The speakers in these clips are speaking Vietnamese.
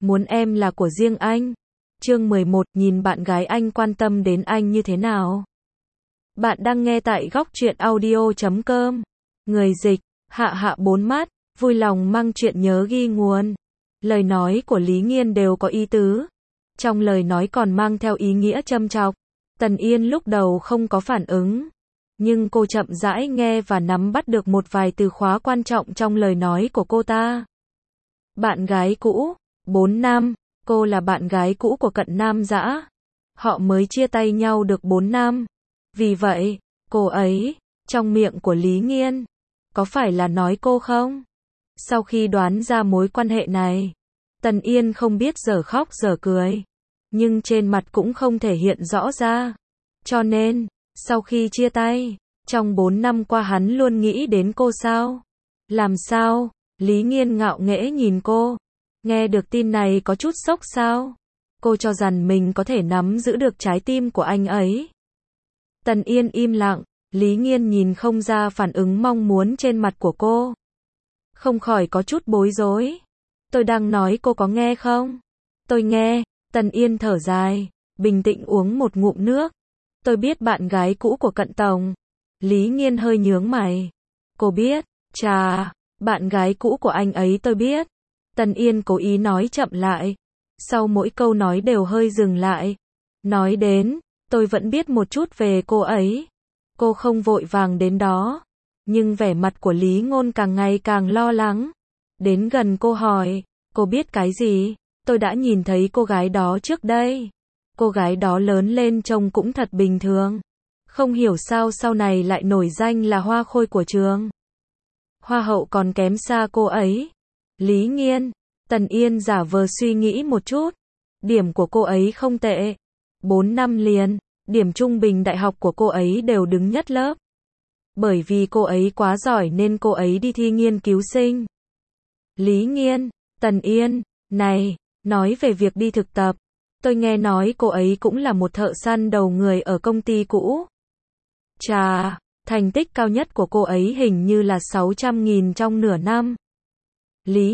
muốn em là của riêng anh. Chương 11, nhìn bạn gái anh quan tâm đến anh như thế nào. Bạn đang nghe tại góc truyện audio.com. Người dịch, Hạ Hạ bốn mắt, vui lòng mang chuyện nhớ ghi nguồn. Lời nói của Lý Nghiên đều có ý tứ. Trong lời nói còn mang theo ý nghĩa châm chọc. Tần Yên lúc đầu không có phản ứng. Nhưng cô chậm rãi nghe và nắm bắt được một vài từ khóa quan trọng trong lời nói của cô ta. Bạn gái cũ, 4 năm, cô là bạn gái cũ của Cận Nam Dã. Họ mới chia tay nhau được 4 năm. Vì vậy, cô ấy, trong miệng của Lý Nghiên, có phải là nói cô không? Sau khi đoán ra mối quan hệ này, Tần Yên không biết dở khóc dở cười, nhưng trên mặt cũng không thể hiện rõ ra. Cho nên, sau khi chia tay, trong 4 năm qua hắn luôn nghĩ đến cô sao? Làm sao? Lý Nghiên ngạo nghễ nhìn cô. Nghe được tin này có chút sốc sao? Cô cho rằng mình có thể nắm giữ được trái tim của anh ấy. Tần Yên im lặng, Lý Nghiên nhìn không ra phản ứng mong muốn trên mặt của cô. Không khỏi có chút bối rối. Tôi đang nói cô có nghe không? Tôi nghe. Tần Yên thở dài, bình tĩnh uống một ngụm nước. Tôi biết bạn gái cũ của Cận Tổng. Lý Nghiên hơi nhướng mày. Cô biết? Chà, bạn gái cũ của anh ấy tôi biết. Tần Yên cố ý nói chậm lại. Sau mỗi câu nói đều hơi dừng lại. Nói đến, tôi vẫn biết một chút về cô ấy. Cô không vội vàng đến đó. Nhưng vẻ mặt của Lý Ngôn càng ngày càng lo lắng. Đến gần cô hỏi, cô biết cái gì? Tôi đã nhìn thấy cô gái đó trước đây. Cô gái đó lớn lên trông cũng thật bình thường. Không hiểu sao sau này lại nổi danh là hoa khôi của trường. Hoa hậu còn kém xa cô ấy. Lý Nghiên, Tần Yên giả vờ suy nghĩ một chút. Điểm của cô ấy không tệ. 4 năm liền, điểm trung bình đại học của cô ấy đều đứng nhất lớp. Bởi vì cô ấy quá giỏi nên cô ấy đi thi nghiên cứu sinh. Lý Nghiên, Tần Yên, này, nói về việc đi thực tập. Tôi nghe nói cô ấy cũng là một thợ săn đầu người ở công ty cũ. Chà, thành tích cao nhất của cô ấy hình như là 600.000 trong nửa năm. Lý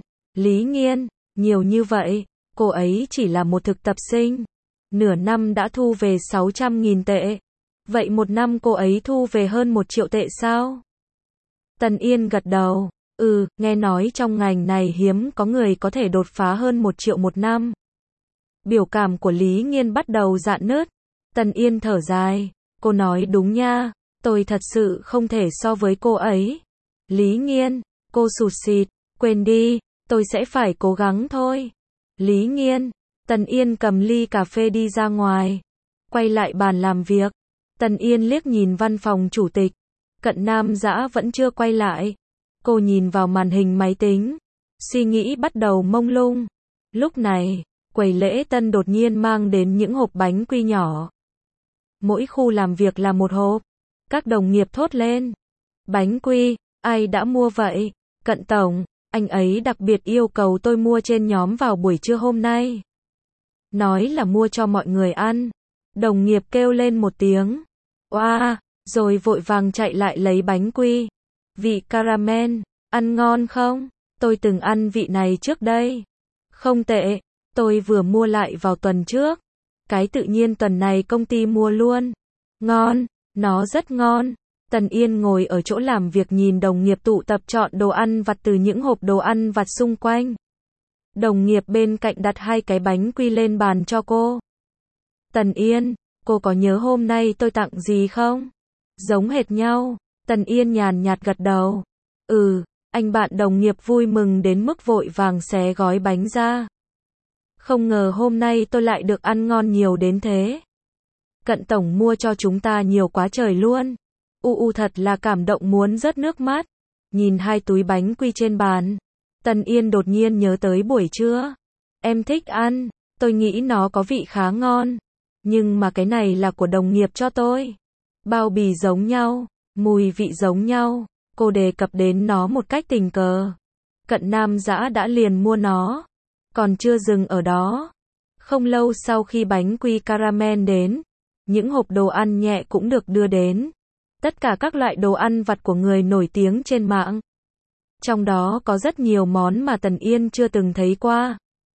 Nghiên, nhiều như vậy, cô ấy chỉ là một thực tập sinh. Nửa năm đã thu về 600.000 tệ. Vậy một năm cô ấy thu về hơn 1 triệu tệ sao? Tần Yên gật đầu. Nghe nói trong ngành này hiếm có người có thể đột phá hơn 1 triệu một năm. Biểu cảm của Lý Nghiên bắt đầu rạn nứt. Tần Yên thở dài. Cô nói đúng nha, tôi thật sự không thể so với cô ấy. Lý Nghiên, cô sụt sịt, quên đi, tôi sẽ phải cố gắng thôi. Lý Nghiên, Tần Yên cầm ly cà phê đi ra ngoài. Quay lại bàn làm việc. Tần Yên liếc nhìn văn phòng chủ tịch. Cận Nam Dã vẫn chưa quay lại. Cô nhìn vào màn hình máy tính. Suy nghĩ bắt đầu mông lung. Lúc này, quầy lễ tân đột nhiên mang đến những hộp bánh quy nhỏ. Mỗi khu làm việc là một hộp. Các đồng nghiệp thốt lên. Bánh quy, ai đã mua vậy? Cận Tổng, anh ấy đặc biệt yêu cầu tôi mua trên nhóm vào buổi trưa hôm nay. Nói là mua cho mọi người ăn. Đồng nghiệp kêu lên một tiếng. Oa, rồi vội vàng chạy lại lấy bánh quy. Vị caramel, ăn ngon không? Tôi từng ăn vị này trước đây. Không tệ, tôi vừa mua lại vào tuần trước. Cái tự nhiên tuần này công ty mua luôn. Ngon, nó rất ngon. Tần Yên ngồi ở chỗ làm việc nhìn đồng nghiệp tụ tập chọn đồ ăn vặt từ những hộp đồ ăn vặt xung quanh. Đồng nghiệp bên cạnh đặt 2 cái bánh quy lên bàn cho cô. Tần Yên, cô có nhớ hôm nay tôi tặng gì không? Giống hệt nhau. Tần Yên nhàn nhạt gật đầu. Anh bạn đồng nghiệp vui mừng đến mức vội vàng xé gói bánh ra. Không ngờ hôm nay tôi lại được ăn ngon nhiều đến thế. Cận Tổng mua cho chúng ta nhiều quá trời luôn. Thật là cảm động muốn rớt nước mắt. Nhìn 2 túi bánh quy trên bàn. Tần Yên đột nhiên nhớ tới buổi trưa. Em thích ăn, tôi nghĩ nó có vị khá ngon. Nhưng mà cái này là của đồng nghiệp cho tôi. Bao bì giống nhau, mùi vị giống nhau. Cô đề cập đến nó một cách tình cờ. Cận Nam Dã đã liền mua nó. Còn chưa dừng ở đó. Không lâu sau khi bánh quy caramel đến, những hộp đồ ăn nhẹ cũng được đưa đến. Tất cả các loại đồ ăn vặt của người nổi tiếng trên mạng. Trong đó có rất nhiều món mà Tần Yên chưa từng thấy qua.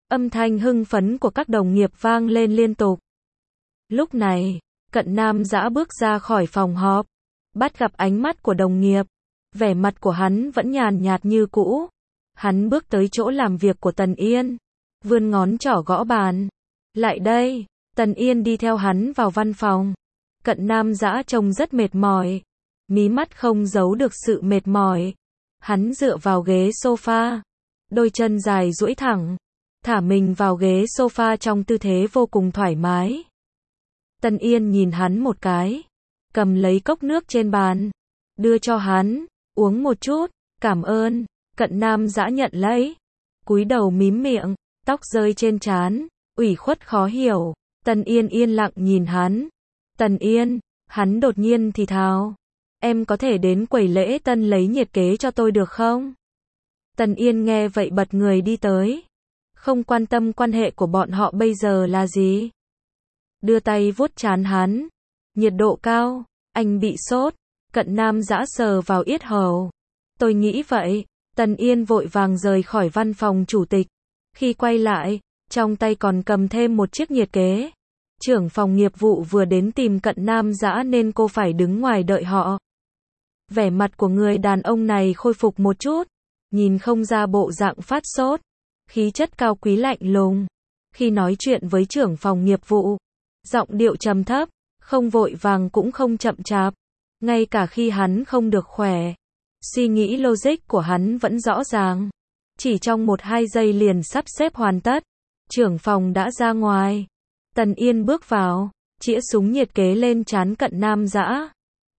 Âm thanh hưng phấn của các đồng nghiệp vang lên liên tục. Lúc này, Cận Nam Dã bước ra khỏi phòng họp, bắt gặp ánh mắt của đồng nghiệp. Vẻ mặt của hắn vẫn nhàn nhạt như cũ. Hắn bước tới chỗ làm việc của Tần Yên, vươn ngón trỏ gõ bàn. Lại đây, Tần Yên đi theo hắn vào văn phòng. Cận Nam Dã trông rất mệt mỏi, mí mắt không giấu được sự mệt mỏi. Hắn dựa vào ghế sofa, đôi chân dài duỗi thẳng, thả mình vào ghế sofa trong tư thế vô cùng thoải mái. Tần Yên nhìn hắn một cái, cầm lấy cốc nước trên bàn, đưa cho hắn, uống một chút, cảm ơn. Cận Nam Dã nhận lấy, cúi đầu mím miệng, tóc rơi trên trán, ủy khuất khó hiểu. Tần Yên yên lặng nhìn hắn. Tần Yên, hắn đột nhiên thì thào, em có thể đến quầy lễ tân lấy nhiệt kế cho tôi được không? Tần Yên nghe vậy bật người đi tới, không quan tâm quan hệ của bọn họ bây giờ là gì. Đưa tay vuốt trán hắn, nhiệt độ cao, anh bị sốt. Cận Nam Dã sờ vào yết hầu. Tôi nghĩ vậy. Tần Yên vội vàng rời khỏi văn phòng chủ tịch. Khi quay lại, trong tay còn cầm thêm một chiếc nhiệt kế. Trưởng phòng nghiệp vụ vừa đến tìm Cận Nam Dã nên cô phải đứng ngoài đợi họ. Vẻ mặt của người đàn ông này khôi phục một chút, nhìn không ra bộ dạng phát sốt, khí chất cao quý lạnh lùng. Khi nói chuyện với trưởng phòng nghiệp vụ, giọng điệu trầm thấp, không vội vàng cũng không chậm chạp. Ngay cả khi hắn không được khỏe, suy nghĩ logic của hắn vẫn rõ ràng. Chỉ trong 1-2 giây liền sắp xếp hoàn tất, trưởng phòng đã ra ngoài. Tần Yên bước vào, chĩa súng nhiệt kế lên trán Cận Nam Dã.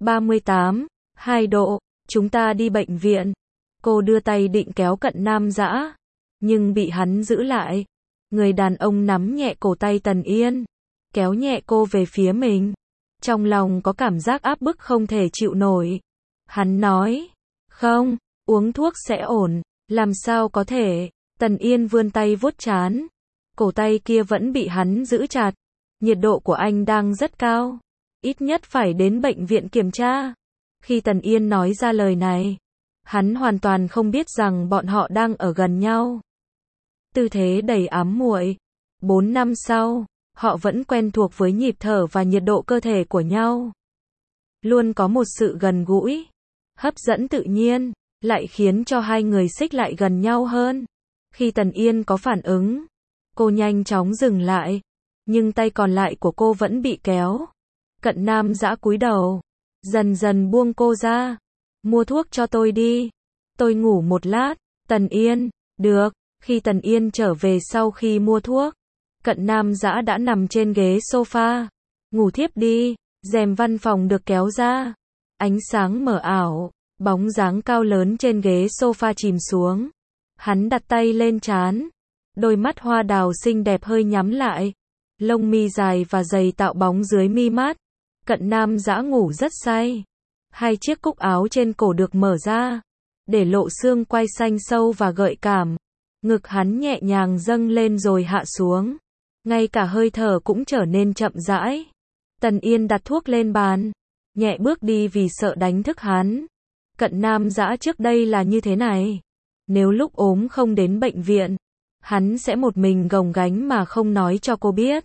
38, 2 độ, chúng ta đi bệnh viện. Cô đưa tay định kéo Cận Nam Dã, nhưng bị hắn giữ lại. Người đàn ông nắm nhẹ cổ tay Tần Yên, kéo nhẹ cô về phía mình. Trong lòng có cảm giác áp bức không thể chịu nổi. Hắn nói, không, uống thuốc sẽ ổn. Làm sao có thể? Tần Yên vươn tay vuốt trán. Cổ tay kia vẫn bị hắn giữ chặt. Nhiệt độ của anh đang rất cao. Ít nhất phải đến bệnh viện kiểm tra. Khi Tần Yên nói ra lời này, hắn hoàn toàn không biết rằng bọn họ đang ở gần nhau. Tư thế đầy ám muội. 4 năm sau, họ vẫn quen thuộc với nhịp thở và nhiệt độ cơ thể của nhau. Luôn có một sự gần gũi, hấp dẫn tự nhiên, lại khiến cho hai người xích lại gần nhau hơn. Khi Tần Yên có phản ứng, cô nhanh chóng dừng lại, nhưng tay còn lại của cô vẫn bị kéo. Cận Nam Dã cúi đầu, dần dần buông cô ra. Mua thuốc cho tôi đi. Tôi ngủ một lát. Tần Yên, được. Khi Tần Yên trở về sau khi mua thuốc, Cận Nam Dã đã nằm trên ghế sofa. Ngủ thiếp đi. Rèm văn phòng được kéo ra. Ánh sáng mờ ảo, bóng dáng cao lớn trên ghế sofa chìm xuống. Hắn đặt tay lên trán. Đôi mắt hoa đào xinh đẹp hơi nhắm lại. Lông mi dài và dày tạo bóng dưới mi mắt. Cận Nam Dã ngủ rất say. Hai chiếc cúc áo trên cổ được mở ra, để lộ xương quai xanh sâu và gợi cảm. Ngực hắn nhẹ nhàng dâng lên rồi hạ xuống. Ngay cả hơi thở cũng trở nên chậm rãi. Tần Yên đặt thuốc lên bàn, nhẹ bước đi vì sợ đánh thức hắn. Cận Nam Dã trước đây là như thế này. Nếu lúc ốm không đến bệnh viện, hắn sẽ một mình gồng gánh mà không nói cho cô biết.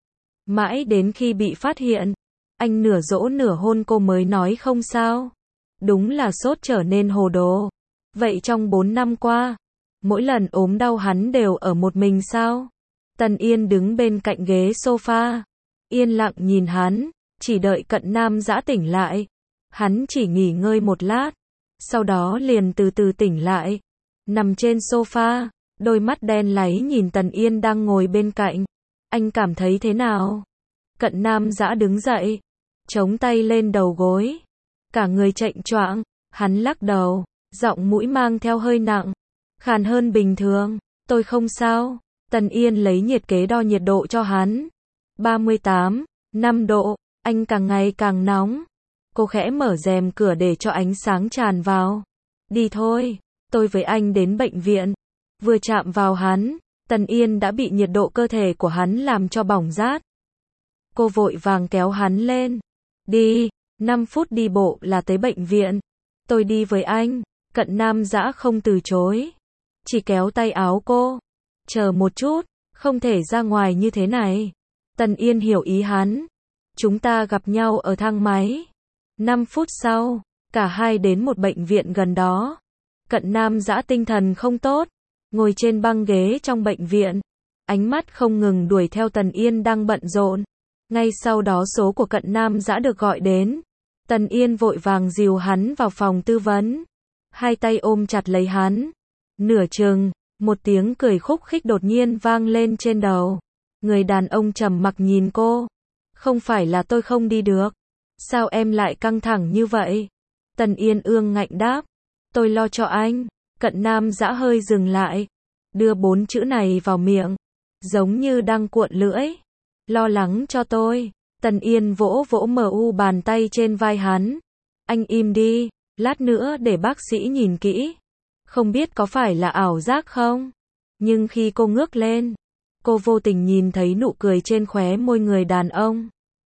Mãi đến khi bị phát hiện, anh nửa dỗ nửa hôn cô mới nói không sao. Đúng là sốt trở nên hồ đồ. Vậy trong 4 năm qua, mỗi lần ốm đau hắn đều ở một mình sao? Tần Yên đứng bên cạnh ghế sofa, yên lặng nhìn hắn, chỉ đợi Cận Nam Dã tỉnh lại. Hắn chỉ nghỉ ngơi một lát, sau đó liền từ từ tỉnh lại. Nằm trên sofa, đôi mắt đen láy nhìn Tần Yên đang ngồi bên cạnh. Anh cảm thấy thế nào? Cận Nam Dã đứng dậy, chống tay lên đầu gối, cả người chệch choạng. Hắn lắc đầu, giọng mũi mang theo hơi nặng, khàn hơn bình thường. Tôi không sao. Tần Yên lấy nhiệt kế đo nhiệt độ cho hắn. 38, 5 độ, anh càng ngày càng nóng. Cô khẽ mở rèm cửa để cho ánh sáng tràn vào. Đi thôi, tôi với anh đến bệnh viện. Vừa chạm vào hắn, Tần Yên đã bị nhiệt độ cơ thể của hắn làm cho bỏng rát. Cô vội vàng kéo hắn lên. Đi, 5 phút đi bộ là tới bệnh viện. Tôi đi với anh. Cận Nam Dã không từ chối, chỉ kéo tay áo cô. Chờ một chút, Không thể ra ngoài như thế này. Tần Yên hiểu ý hắn. Chúng ta gặp nhau ở thang máy. 5 phút sau, cả hai đến một bệnh viện gần đó. Cận Nam Dã tinh thần không tốt, ngồi trên băng ghế trong bệnh viện, ánh mắt không ngừng đuổi theo Tần Yên đang bận rộn. Ngay sau đó số của Cận Nam Dã được gọi đến. Tần Yên vội vàng dìu hắn vào phòng tư vấn, hai tay ôm chặt lấy hắn. Nửa chừng, một tiếng cười khúc khích đột nhiên vang lên trên đầu. Người đàn ông trầm mặc nhìn cô. Không phải là tôi không đi được. Sao em lại căng thẳng như vậy? Tần Yên ương ngạnh đáp. Tôi lo cho anh. Cận Nam Dã hơi dừng lại, đưa 4 chữ này vào miệng, giống như đang cuộn lưỡi. Lo lắng cho tôi. Tần Yên vỗ vỗ bàn tay trên vai hắn. Anh im đi, lát nữa để bác sĩ nhìn kỹ. Không biết có phải là ảo giác không? Nhưng khi cô ngước lên, cô vô tình nhìn thấy nụ cười trên khóe môi người đàn ông.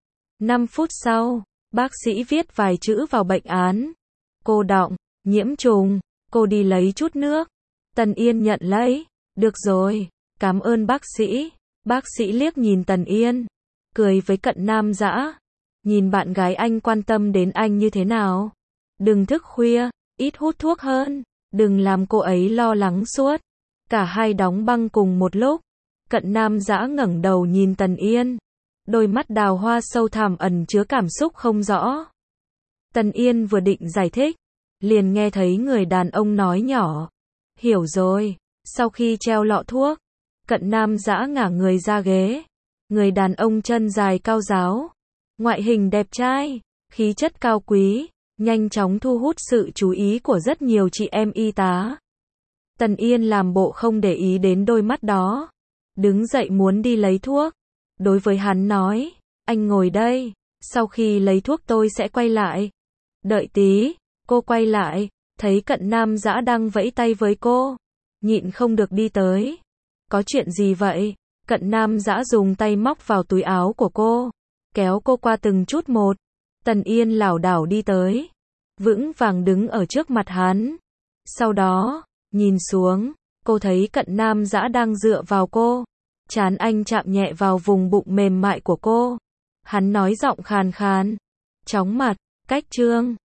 5 phút sau, bác sĩ viết vài chữ vào bệnh án. Cô đọng, nhiễm trùng, cô đi lấy chút nước. Tần Yên nhận lấy. Được rồi, cảm ơn bác sĩ. Bác sĩ liếc nhìn Tần Yên, cười với Cận Nam Dã. Nhìn bạn gái anh quan tâm đến anh như thế nào. Đừng thức khuya, ít hút thuốc hơn. Đừng làm cô ấy lo lắng suốt. Cả hai đóng băng cùng một lúc. Cận Nam Dã ngẩng đầu nhìn Tần Yên. Đôi mắt đào hoa sâu thẳm ẩn chứa cảm xúc không rõ. Tần Yên vừa định giải thích, liền nghe thấy người đàn ông nói nhỏ. Hiểu rồi. Sau khi treo lọ thuốc, Cận Nam Dã ngả người ra ghế. Người đàn ông chân dài cao ráo, ngoại hình đẹp trai, khí chất cao quý, nhanh chóng thu hút sự chú ý của rất nhiều chị em y tá. Tần Yên làm bộ không để ý đến đôi mắt đó, đứng dậy muốn đi lấy thuốc. Đối với hắn nói, anh ngồi đây, sau khi lấy thuốc tôi sẽ quay lại. Đợi tí. Cô quay lại, thấy Cận Nam Dã đang vẫy tay với cô, nhịn không được đi tới. Có chuyện gì vậy? Cận Nam Dã dùng tay móc vào túi áo của cô, kéo cô qua từng chút một. Tần Yên lảo đảo đi tới, vững vàng đứng ở trước mặt hắn. Sau đó, nhìn xuống, cô thấy Cận Nam Dã đang dựa vào cô. Trán anh chạm nhẹ vào vùng bụng mềm mại của cô. Hắn nói giọng khàn khàn. Chóng mặt, cách trương.